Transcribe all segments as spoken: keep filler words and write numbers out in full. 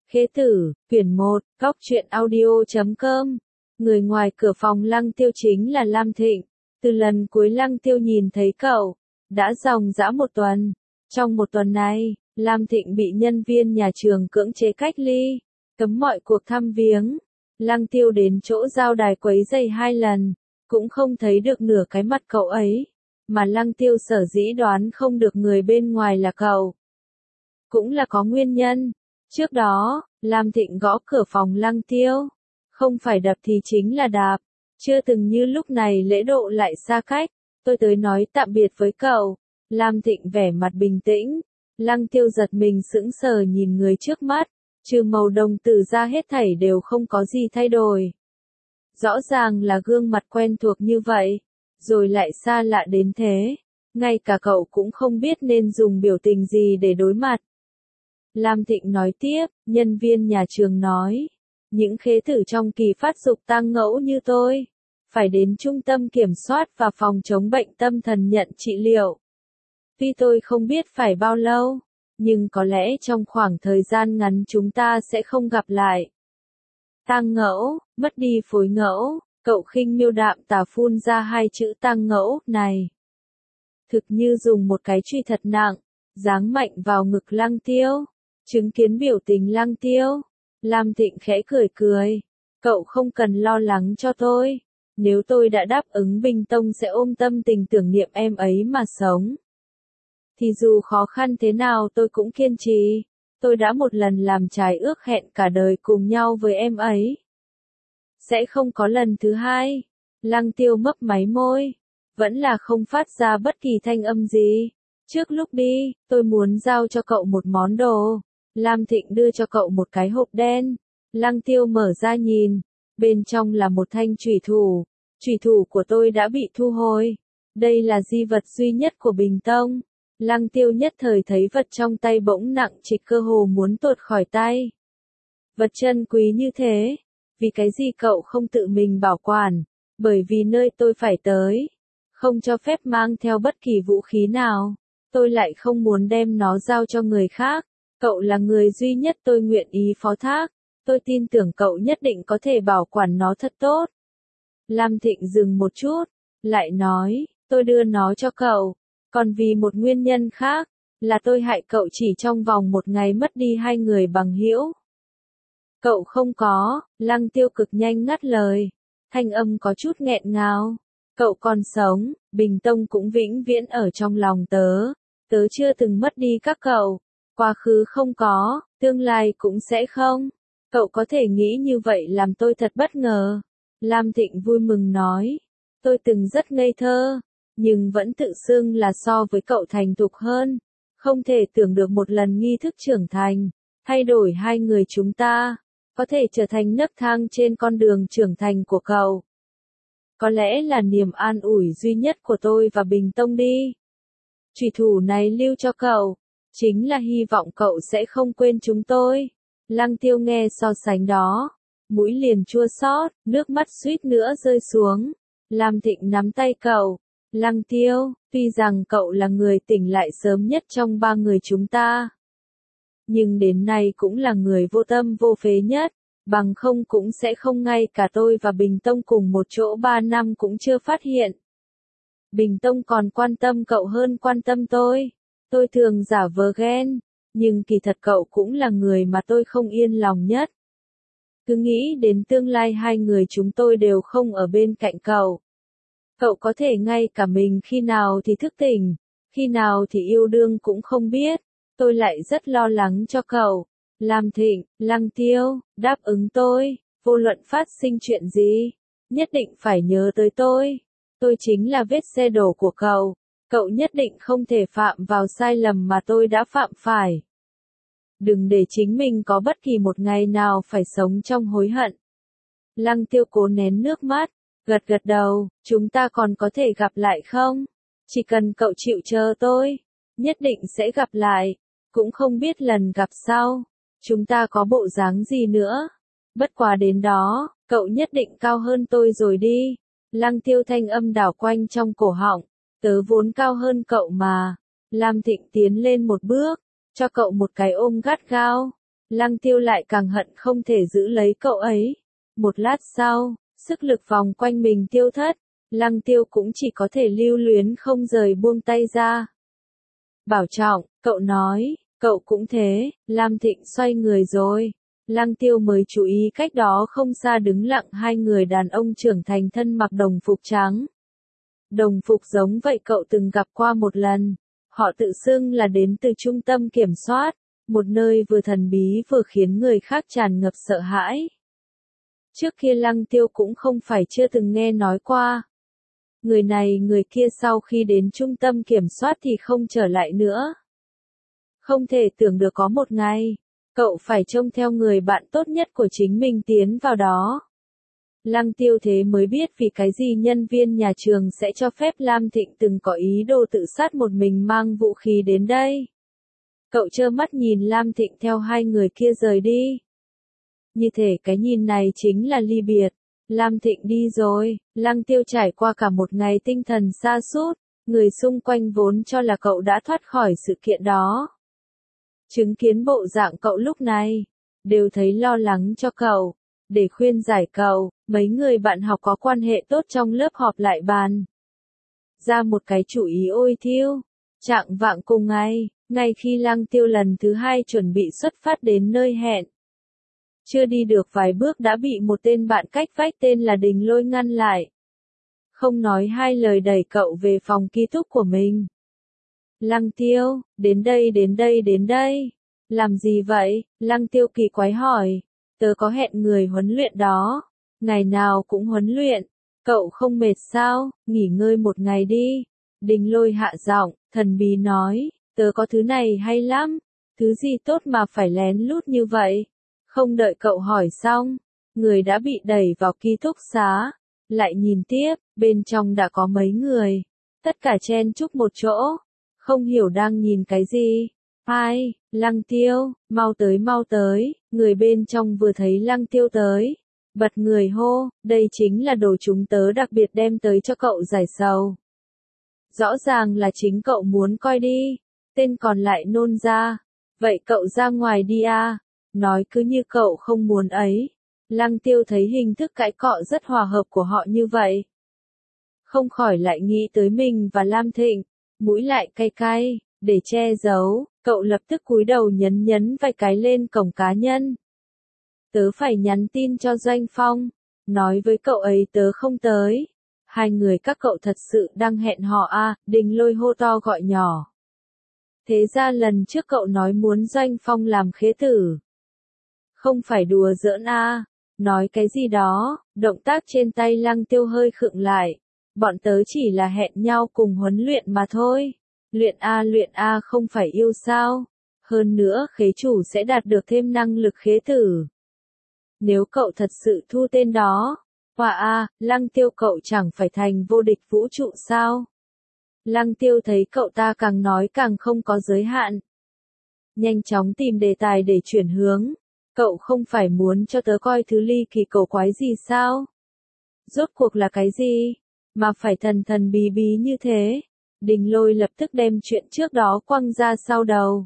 Khế tử, quyển một, góc truyện audio chấm com. Người ngoài cửa phòng Lăng Tiêu chính là Lam Thịnh. Từ lần cuối Lăng Tiêu nhìn thấy cậu, đã dòng dã một tuần. Trong một tuần này, Lam Thịnh bị nhân viên nhà trường cưỡng chế cách ly, cấm mọi cuộc thăm viếng. Lăng Tiêu đến chỗ giao đài quấy rầy hai lần, cũng không thấy được nửa cái mặt cậu ấy. Mà Lăng Tiêu sở dĩ đoán không được người bên ngoài là cậu, cũng là có nguyên nhân. Trước đó, Lam Thịnh gõ cửa phòng Lăng Tiêu. Không phải đập thì chính là đạp. Chưa từng như lúc này lễ độ lại xa cách. Tôi tới nói tạm biệt với cậu. Lam Thịnh vẻ mặt bình tĩnh. Lăng Tiêu giật mình sững sờ nhìn người trước mắt. Trừ màu đồng tử ra hết thảy đều không có gì thay đổi. Rõ ràng là gương mặt quen thuộc như vậy. Rồi lại xa lạ đến thế. Ngay cả cậu cũng không biết nên dùng biểu tình gì để đối mặt. Lam Thịnh nói tiếp, nhân viên nhà trường nói, những khế tử trong kỳ phát dục tang ngẫu như tôi, phải đến trung tâm kiểm soát và phòng chống bệnh tâm thần nhận trị liệu. Tuy tôi không biết phải bao lâu, nhưng có lẽ trong khoảng thời gian ngắn chúng ta sẽ không gặp lại. Tang ngẫu, mất đi phối ngẫu, cậu khinh miêu đạm tả phun ra hai chữ tang ngẫu này. Thực như dùng một cái truy thật nặng, giáng mạnh vào ngực Lăng Tiêu. Chứng kiến biểu tình Lăng Tiêu, Lam Thịnh khẽ cười cười. Cậu không cần lo lắng cho tôi. Nếu tôi đã đáp ứng Bình Tông sẽ ôm tâm tình tưởng niệm em ấy mà sống. Thì dù khó khăn thế nào tôi cũng kiên trì. Tôi đã một lần làm trái ước hẹn cả đời cùng nhau với em ấy. Sẽ không có lần thứ hai. Lăng Tiêu mấp máy môi. Vẫn là không phát ra bất kỳ thanh âm gì. Trước lúc đi, tôi muốn giao cho cậu một món đồ. Lam Thịnh đưa cho cậu một cái hộp đen. Lăng Tiêu mở ra nhìn. Bên trong là một thanh chủy thủ. Chủy thủ của tôi đã bị thu hồi. Đây là di vật duy nhất của Bình Tông. Lăng Tiêu nhất thời thấy vật trong tay bỗng nặng trịch cơ hồ muốn tuột khỏi tay. Vật chân quý như thế. Vì cái gì cậu không tự mình bảo quản? Bởi vì nơi tôi phải tới, không cho phép mang theo bất kỳ vũ khí nào. Tôi lại không muốn đem nó giao cho người khác. Cậu là người duy nhất tôi nguyện ý phó thác. Tôi tin tưởng cậu nhất định có thể bảo quản nó thật tốt. Lam Thịnh dừng một chút, lại nói, tôi đưa nó cho cậu. Còn vì một nguyên nhân khác, là tôi hại cậu chỉ trong vòng một ngày mất đi hai người bằng hữu. Cậu không có, Lăng Tiêu cực nhanh ngắt lời. Thanh âm có chút nghẹn ngào. Cậu còn sống, Bình Tông cũng vĩnh viễn ở trong lòng tớ. Tớ chưa từng mất đi các cậu. Quá khứ không có, tương lai cũng sẽ không. Cậu có thể nghĩ như vậy làm tôi thật bất ngờ. Lam Thịnh vui mừng nói. Tôi từng rất ngây thơ, nhưng vẫn tự xưng là so với cậu thành thục hơn. Không thể tưởng được một lần nghi thức trưởng thành, thay đổi hai người chúng ta, có thể trở thành nấc thang trên con đường trưởng thành của cậu. Có lẽ là niềm an ủi duy nhất của tôi và Bình Tông đi. Chủy thủ này lưu cho cậu. Chính là hy vọng cậu sẽ không quên chúng tôi. Lăng Tiêu nghe so sánh đó. Mũi liền chua xót, nước mắt suýt nữa rơi xuống. Lam Thịnh nắm tay cậu. Lăng Tiêu, tuy rằng cậu là người tỉnh lại sớm nhất trong ba người chúng ta. Nhưng đến nay cũng là người vô tâm vô phế nhất. Bằng không cũng sẽ không ngay cả tôi và Bình Tông cùng một chỗ ba năm cũng chưa phát hiện. Bình Tông còn quan tâm cậu hơn quan tâm tôi. Tôi thường giả vờ ghen, nhưng kỳ thật cậu cũng là người mà tôi không yên lòng nhất. Cứ nghĩ đến tương lai hai người chúng tôi đều không ở bên cạnh cậu. Cậu có thể ngay cả mình khi nào thì thức tỉnh, khi nào thì yêu đương cũng không biết. Tôi lại rất lo lắng cho cậu. Lam Thịnh, Lăng Tiêu, đáp ứng tôi, vô luận phát sinh chuyện gì, nhất định phải nhớ tới tôi. Tôi chính là vết xe đổ của cậu. Cậu nhất định không thể phạm vào sai lầm mà tôi đã phạm phải. Đừng để chính mình có bất kỳ một ngày nào phải sống trong hối hận. Lăng Tiêu cố nén nước mắt, gật gật đầu, chúng ta còn có thể gặp lại không? Chỉ cần cậu chịu chờ tôi, nhất định sẽ gặp lại. Cũng không biết lần gặp sau, chúng ta có bộ dáng gì nữa. Bất quá đến đó, cậu nhất định cao hơn tôi rồi đi. Lăng Tiêu thanh âm đảo quanh trong cổ họng. Tớ vốn cao hơn cậu mà. Lam Thịnh tiến lên một bước, cho cậu một cái ôm gắt gao. Lăng Tiêu lại càng hận không thể giữ lấy cậu ấy. Một lát sau, sức lực vòng quanh mình tiêu thất, Lăng Tiêu cũng chỉ có thể lưu luyến không rời buông tay ra. Bảo trọng, cậu nói, cậu cũng thế. Lam Thịnh xoay người rồi. Lăng Tiêu mới chú ý cách đó không xa đứng lặng hai người đàn ông trưởng thành thân mặc đồng phục trắng. Đồng phục giống vậy cậu từng gặp qua một lần. Họ tự xưng là đến từ trung tâm kiểm soát, một nơi vừa thần bí vừa khiến người khác tràn ngập sợ hãi. Trước kia Lăng Tiêu cũng không phải chưa từng nghe nói qua. Người này người kia sau khi đến trung tâm kiểm soát thì không trở lại nữa. Không thể tưởng được có một ngày, cậu phải trông theo người bạn tốt nhất của chính mình tiến vào đó. Lăng Tiêu thế mới biết vì cái gì nhân viên nhà trường sẽ cho phép Lam Thịnh từng có ý đồ tự sát một mình mang vũ khí đến đây. Cậu trơ mắt nhìn Lam Thịnh theo hai người kia rời đi. Như thể cái nhìn này chính là ly biệt. Lam Thịnh đi rồi, Lăng Tiêu trải qua cả một ngày tinh thần sa sút, người xung quanh vốn cho là cậu đã thoát khỏi sự kiện đó. Chứng kiến bộ dạng cậu lúc này, đều thấy lo lắng cho cậu. Để khuyên giải cậu, mấy người bạn học có quan hệ tốt trong lớp họp lại bàn ra một cái chủ ý ôi thiêu. Trạng vạng cùng ngày, ngay khi Lăng Tiêu lần thứ hai chuẩn bị xuất phát đến nơi hẹn. Chưa đi được vài bước đã bị một tên bạn cách vách tên là Đình Lôi ngăn lại. Không nói hai lời đẩy cậu về phòng ký túc của mình. Lăng Tiêu, đến đây đến đây đến đây. Làm gì vậy? Lăng Tiêu kỳ quái hỏi. Tớ có hẹn người huấn luyện đó. Ngày nào cũng huấn luyện. Cậu không mệt sao? Nghỉ ngơi một ngày đi. Đình Lôi hạ giọng, thần bí nói. Tớ có thứ này hay lắm. Thứ gì tốt mà phải lén lút như vậy? Không đợi cậu hỏi xong, người đã bị đẩy vào ký túc xá. Lại nhìn tiếp, bên trong đã có mấy người. Tất cả chen chúc một chỗ. Không hiểu đang nhìn cái gì. Ai, Lăng Tiêu, mau tới mau tới. Người bên trong vừa thấy Lăng Tiêu tới. Bật người hô, đây chính là đồ chúng tớ đặc biệt đem tới cho cậu giải sầu. Rõ ràng là chính cậu muốn coi đi. Tên còn lại nôn ra. Vậy cậu ra ngoài đi à. Nói cứ như cậu không muốn ấy. Lăng Tiêu thấy hình thức cãi cọ rất hòa hợp của họ như vậy. Không khỏi lại nghĩ tới mình và Lam Thịnh. Mũi lại cay cay, để che giấu, cậu lập tức cúi đầu nhấn nhấn vài cái lên cổng cá nhân. Tớ phải nhắn tin cho Doanh Phong. Nói với cậu ấy tớ không tới. Hai người các cậu thật sự đang hẹn hò à, Đình Lôi hô to gọi nhỏ. Thế ra lần trước cậu nói muốn Doanh Phong làm khế tử. Không phải đùa giỡn à, nói cái gì đó, động tác trên tay Lăng Tiêu hơi khựng lại. Bọn tớ chỉ là hẹn nhau cùng huấn luyện mà thôi. Luyện a luyện a không phải yêu sao. Hơn nữa khế chủ sẽ đạt được thêm năng lực khế tử. Nếu cậu thật sự thu tên đó, hòa a, Lăng Tiêu cậu chẳng phải thành vô địch vũ trụ sao? Lăng Tiêu thấy cậu ta càng nói càng không có giới hạn. Nhanh chóng tìm đề tài để chuyển hướng. Cậu không phải muốn cho tớ coi thứ ly kỳ cầu quái gì sao? Rốt cuộc là cái gì? Mà phải thần thần bí bí như thế? Đình Lôi lập tức đem chuyện trước đó quăng ra sau đầu.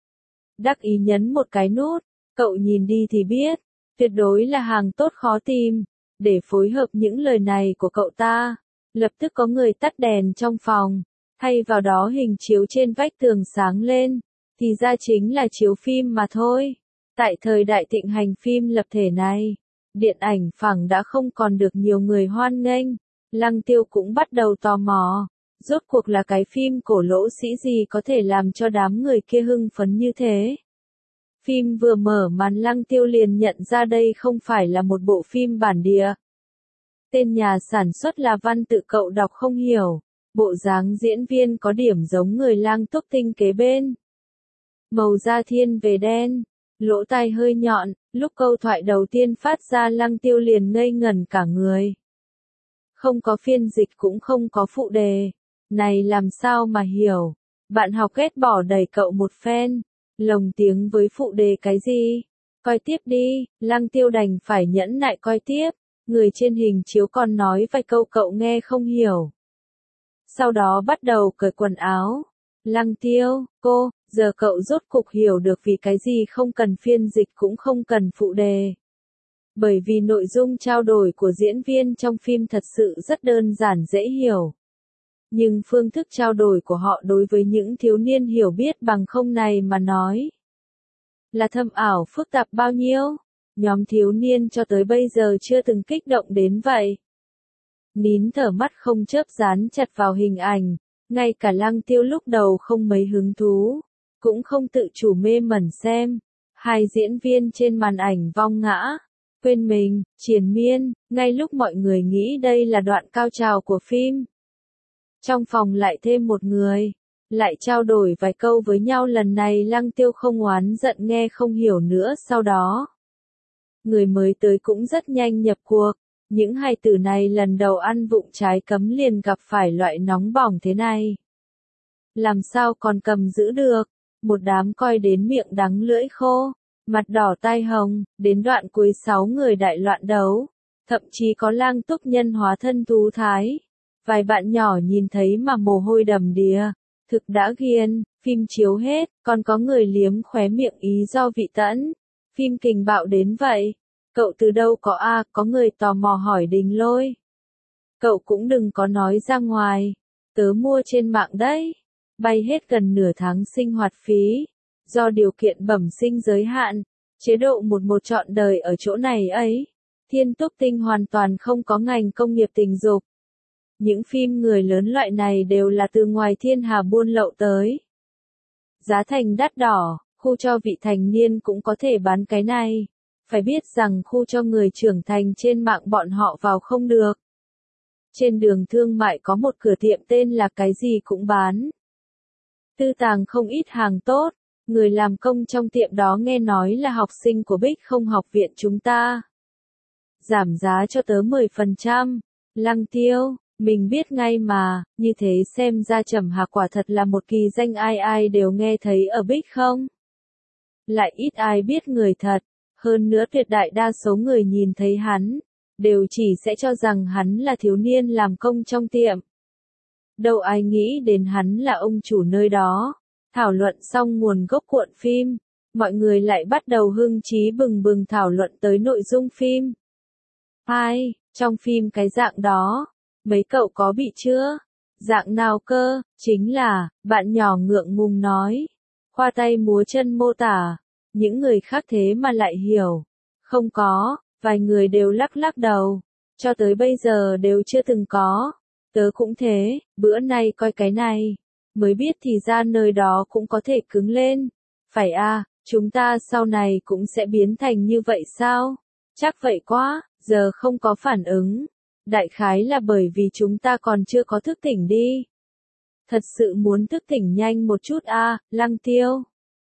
Đắc ý nhấn một cái nút. Cậu nhìn đi thì biết. Tuyệt đối là hàng tốt khó tìm. Để phối hợp những lời này của cậu ta. Lập tức có người tắt đèn trong phòng. Thay vào đó hình chiếu trên vách tường sáng lên. Thì ra chính là chiếu phim mà thôi. Tại thời đại thịnh hành phim lập thể này, điện ảnh phẳng đã không còn được nhiều người hoan nghênh. Lăng Tiêu cũng bắt đầu tò mò. Rốt cuộc là cái phim cổ lỗ sĩ gì có thể làm cho đám người kia hưng phấn như thế. Phim vừa mở màn Lăng Tiêu liền nhận ra đây không phải là một bộ phim bản địa. Tên nhà sản xuất là Văn Tự cậu đọc không hiểu. Bộ dáng diễn viên có điểm giống người lang túc tinh kế bên. Màu da thiên về đen. Lỗ tai hơi nhọn, lúc câu thoại đầu tiên phát ra Lăng Tiêu liền ngây ngẩn cả người. Không có phiên dịch cũng không có phụ đề. Này làm sao mà hiểu. Bạn học ghét bỏ đẩy cậu một phen. Lồng tiếng với phụ đề cái gì? Coi tiếp đi, Lăng Tiêu đành phải nhẫn nại coi tiếp. Người trên hình chiếu còn nói vài câu cậu nghe không hiểu. Sau đó bắt đầu cởi quần áo. Lăng Tiêu, cô, Giờ cậu rốt cục hiểu được vì cái gì không cần phiên dịch cũng không cần phụ đề. Bởi vì nội dung trao đổi của diễn viên trong phim thật sự rất đơn giản dễ hiểu. Nhưng phương thức trao đổi của họ đối với những thiếu niên hiểu biết bằng không này mà nói là thâm ảo phức tạp bao nhiêu, nhóm thiếu niên cho tới bây giờ chưa từng kích động đến vậy. Nín thở mắt không chớp dán chặt vào hình ảnh, ngay cả Lăng Tiêu lúc đầu không mấy hứng thú, cũng không tự chủ mê mẩn xem. Hai diễn viên trên màn ảnh vong ngã, quên mình, triền miên, ngay lúc mọi người nghĩ đây là đoạn cao trào của phim. Trong phòng lại thêm một người, lại trao đổi vài câu với nhau, lần này Lăng Tiêu không oán giận nghe không hiểu nữa. Sau đó, người mới tới cũng rất nhanh nhập cuộc, những hài tử này lần đầu ăn vụng trái cấm liền gặp phải loại nóng bỏng thế này. Làm sao còn cầm giữ được, một đám coi đến miệng đắng lưỡi khô, mặt đỏ tai hồng, đến đoạn cuối sáu người đại loạn đấu, thậm chí có Lang Túc Nhân hóa thân thú thái. Vài bạn nhỏ nhìn thấy mà mồ hôi đầm đìa, thực đã ghiền, phim chiếu hết, còn có người liếm khóe miệng ý do vị tẫn. Phim kình bạo đến vậy, cậu từ đâu có a? À, có người tò mò hỏi Đình Lôi. Cậu cũng đừng có nói ra ngoài, tớ mua trên mạng đấy, bay hết gần nửa tháng sinh hoạt phí, do điều kiện bẩm sinh giới hạn, chế độ một một trọn đời ở chỗ này ấy. Thiên Túc Tinh hoàn toàn không có ngành công nghiệp tình dục. Những phim người lớn loại này đều là từ ngoài thiên hà buôn lậu tới. Giá thành đắt đỏ, khu cho vị thành niên cũng có thể bán cái này. Phải biết rằng khu cho người trưởng thành trên mạng bọn họ vào không được. Trên đường thương mại có một cửa tiệm tên là cái gì cũng bán. Tư tàng không ít hàng tốt, người làm công trong tiệm đó nghe nói là học sinh của Bích Không học viện chúng ta. Giảm giá cho tớ mười phần trăm, Lăng Tiêu. Mình biết ngay mà, như thế xem ra Trầm Hạc quả thật là một kỳ danh ai ai đều nghe thấy ở Bích Không. Lại ít ai biết người thật, hơn nữa tuyệt đại đa số người nhìn thấy hắn, đều chỉ sẽ cho rằng hắn là thiếu niên làm công trong tiệm. Đâu ai nghĩ đến hắn là ông chủ nơi đó. Thảo luận xong nguồn gốc cuộn phim, mọi người lại bắt đầu hưng trí bừng bừng thảo luận tới nội dung phim. Hai, trong phim cái dạng đó, mấy cậu có bị chưa? Dạng nào cơ? Chính là, bạn nhỏ ngượng ngùng nói. Khoa tay múa chân mô tả. Những người khác thế mà lại hiểu. Không có, vài người đều lắc lắc đầu. Cho tới bây giờ đều chưa từng có. Tớ cũng thế, bữa nay coi cái này. Mới biết thì ra nơi đó cũng có thể cứng lên. Phải à, chúng ta sau này cũng sẽ biến thành như vậy sao? Chắc vậy quá, giờ không có phản ứng. Đại khái là bởi vì chúng ta còn chưa có thức tỉnh đi. Thật sự muốn thức tỉnh nhanh một chút à, Lăng Tiêu.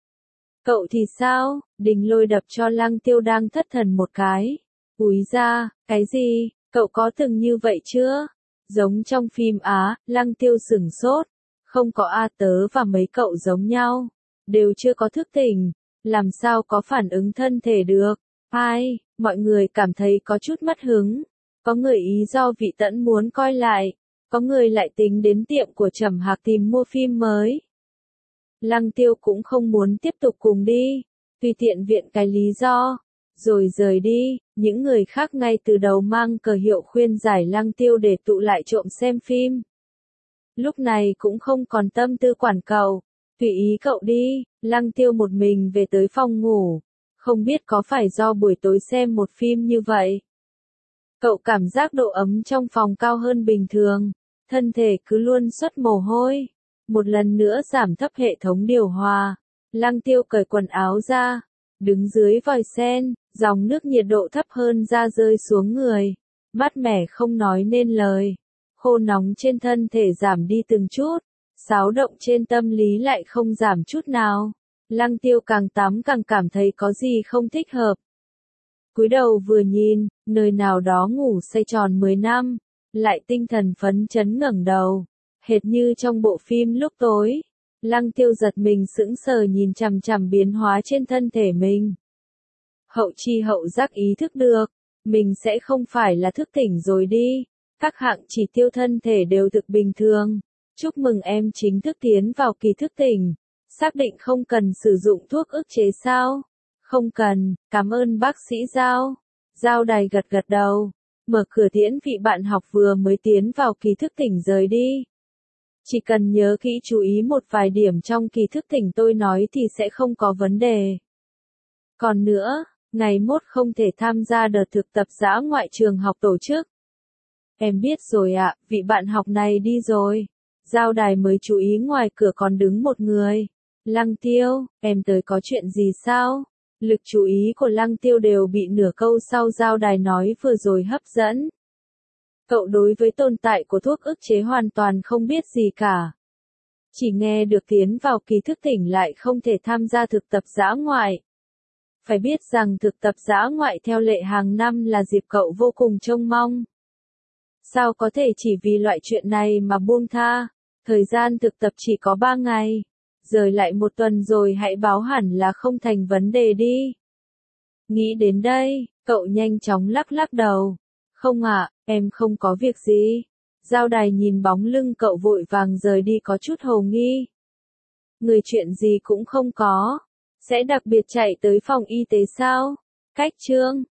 Cậu thì sao? Đình Lôi đập cho Lăng Tiêu đang thất thần một cái. Úi ra, cái gì? Cậu có từng như vậy chưa? Giống trong phim Á, Lăng Tiêu sửng sốt. Không có a, tớ và mấy cậu giống nhau. Đều chưa có thức tỉnh. Làm sao có phản ứng thân thể được? Hai, mọi người cảm thấy có chút mất hứng. Có người ý do vị tẫn muốn coi lại, có người lại tính đến tiệm của Trầm Hạc tìm mua phim mới. Lăng Tiêu cũng không muốn tiếp tục cùng đi, tùy tiện viện cái lý do, rồi rời đi. Những người khác ngay từ đầu mang cờ hiệu khuyên giải Lăng Tiêu để tụ lại trộm xem phim. Lúc này cũng không còn tâm tư quản cậu, tùy ý cậu đi. Lăng Tiêu một mình về tới phòng ngủ, không biết có phải do buổi tối xem một phim như vậy. Cậu cảm giác độ ấm trong phòng cao hơn bình thường, thân thể cứ luôn xuất mồ hôi. Một lần nữa giảm thấp hệ thống điều hòa, Lăng Tiêu cởi quần áo ra, đứng dưới vòi sen, dòng nước nhiệt độ thấp hơn da rơi xuống người, mát mẻ không nói nên lời. Khô nóng trên thân thể giảm đi từng chút, xáo động trên tâm lý lại không giảm chút nào. Lăng Tiêu càng tắm càng cảm thấy có gì không thích hợp. Cúi đầu vừa nhìn, nơi nào đó ngủ say tròn mười năm, lại tinh thần phấn chấn ngẩng đầu, hệt như trong bộ phim lúc tối. Lăng Tiêu giật mình sững sờ nhìn chằm chằm biến hóa trên thân thể mình. Hậu chi hậu giác ý thức được, mình sẽ không phải là thức tỉnh rồi đi, các hạng chỉ tiêu thân thể đều thực bình thường. Chúc mừng em chính thức tiến vào kỳ thức tỉnh. Xác định không cần sử dụng thuốc ức chế sao? Không cần, cảm ơn bác sĩ Giao. Giao Đài gật gật đầu, mở cửa tiễn vị bạn học vừa mới tiến vào kỳ thức tỉnh rời đi. Chỉ cần nhớ kỹ chú ý một vài điểm trong kỳ thức tỉnh tôi nói thì sẽ không có vấn đề. Còn nữa, ngày mốt không thể tham gia đợt thực tập dã ngoại trường học tổ chức. Em biết rồi ạ, vị bạn học này đi rồi. Giao Đài mới chú ý ngoài cửa còn đứng một người. Lăng Tiêu, em tới có chuyện gì sao? Lực chú ý của Lăng Tiêu đều bị nửa câu sau Giao Đài nói vừa rồi hấp dẫn. Cậu đối với tồn tại của thuốc ức chế hoàn toàn không biết gì cả. Chỉ nghe được tiến vào kỳ thức tỉnh lại không thể tham gia thực tập dã ngoại. Phải biết rằng thực tập dã ngoại theo lệ hàng năm là dịp cậu vô cùng trông mong. Sao có thể chỉ vì loại chuyện này mà buông tha? Thời gian thực tập chỉ có ba ngày. Rời lại một tuần rồi hãy báo hẳn là không thành vấn đề đi. Nghĩ đến đây, cậu nhanh chóng lắc lắc đầu. Không ạ, em không có việc gì. Giao Đài nhìn bóng lưng cậu vội vàng rời đi có chút hồ nghi. Người chuyện gì cũng không có. Sẽ đặc biệt chạy tới phòng y tế sao? Cách chương